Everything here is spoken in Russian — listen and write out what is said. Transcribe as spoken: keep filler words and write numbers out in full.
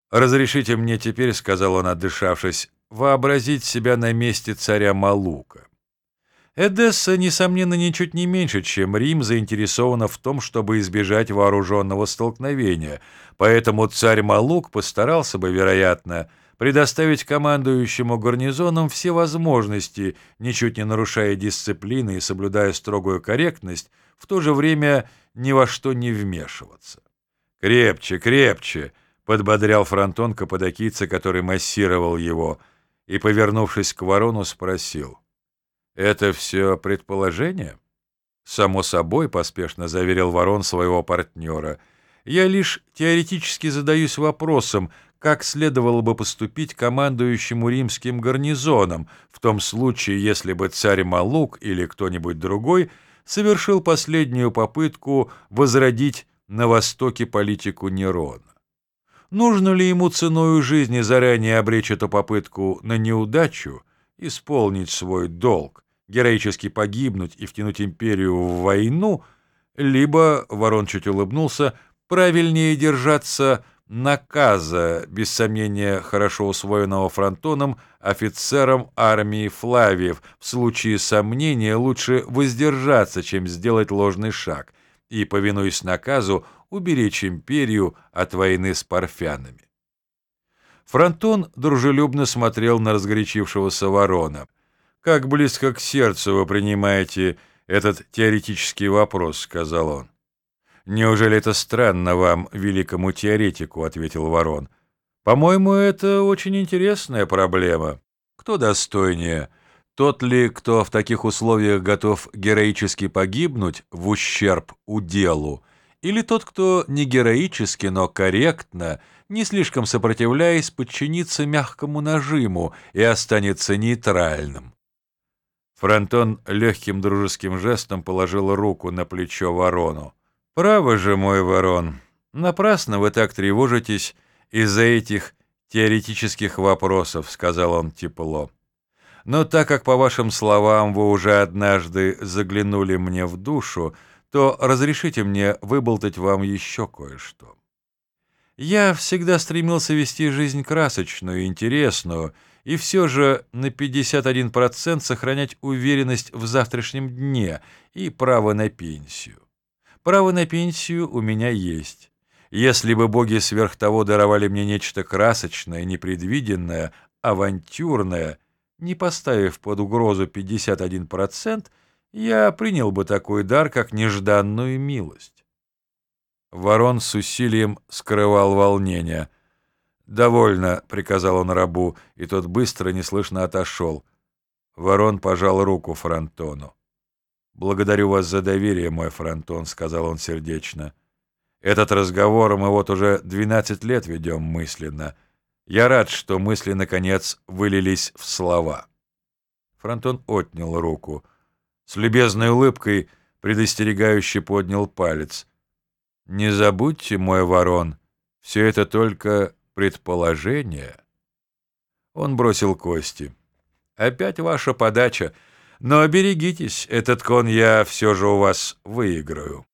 «Разрешите мне теперь, — сказал он, отдышавшись, — вообразить себя на месте царя Малука. Эдесса, несомненно, ничуть не меньше, чем Рим, заинтересована в том, чтобы избежать вооруженного столкновения, поэтому царь Малук постарался бы, вероятно, предоставить командующему гарнизоном все возможности, ничуть не нарушая дисциплины и соблюдая строгую корректность, в то же время ни во что не вмешиваться. «Крепче, крепче!» — подбодрял фронтон каппадокийца, который массировал его, и, повернувшись к Ворону, спросил: «Это все предположение?» «Само собой», — поспешно заверил Ворон своего партнера. «Я лишь теоретически задаюсь вопросом, как следовало бы поступить командующему римским гарнизоном в том случае, если бы царь Малук или кто-нибудь другой совершил последнюю попытку возродить на Востоке политику Нерона. Нужно ли ему ценою жизни заранее обречь эту попытку на неудачу, исполнить свой долг, героически погибнуть и втянуть империю в войну, либо, Ворон чуть улыбнулся, правильнее держаться наказа, без сомнения хорошо усвоенного Фронтоном, офицером армии Флавиев, в случае сомнения лучше воздержаться, чем сделать ложный шаг, и, повинуясь наказу, уберечь империю от войны с парфянами». Фронтон дружелюбно смотрел на разгорячившегося Ворона. «Как близко к сердцу вы принимаете этот теоретический вопрос», — сказал он. «Неужели это странно вам, великому теоретику?» — ответил Ворон. «По-моему, это очень интересная проблема. Кто достойнее? Тот ли, кто в таких условиях готов героически погибнуть в ущерб уделу, или тот, кто не героически, но корректно, не слишком сопротивляясь, подчинится мягкому нажиму и останется нейтральным?» Фронтон легким дружеским жестом положил руку на плечо Ворону. «Право же, мой Ворон, напрасно вы так тревожитесь из-за этих теоретических вопросов», — сказал он тепло. «Но так как, по вашим словам, вы уже однажды заглянули мне в душу, то разрешите мне выболтать вам еще кое-что. Я всегда стремился вести жизнь красочную и интересную, и все же на пятьдесят один процент сохранять уверенность в завтрашнем дне и право на пенсию. Право на пенсию у меня есть. Если бы боги сверх того даровали мне нечто красочное, непредвиденное, авантюрное, не поставив под угрозу пятьдесят один процент, я принял бы такой дар, как нежданную милость». Ворон с усилием скрывал волнение. «Довольно», — приказал он рабу, и тот быстро, неслышно отошел. Ворон пожал руку Фронтону. «Благодарю вас за доверие, мой Фронтон», — сказал он сердечно. «Этот разговор мы вот уже двенадцать лет ведем мысленно. Я рад, что мысли, наконец, вылились в слова». Фронтон отнял руку. С любезной улыбкой предостерегающе поднял палец. «Не забудьте, мой Ворон, все это только предположение». Он бросил кости. «Опять ваша подача. Но берегитесь, этот кон я все же у вас выиграю».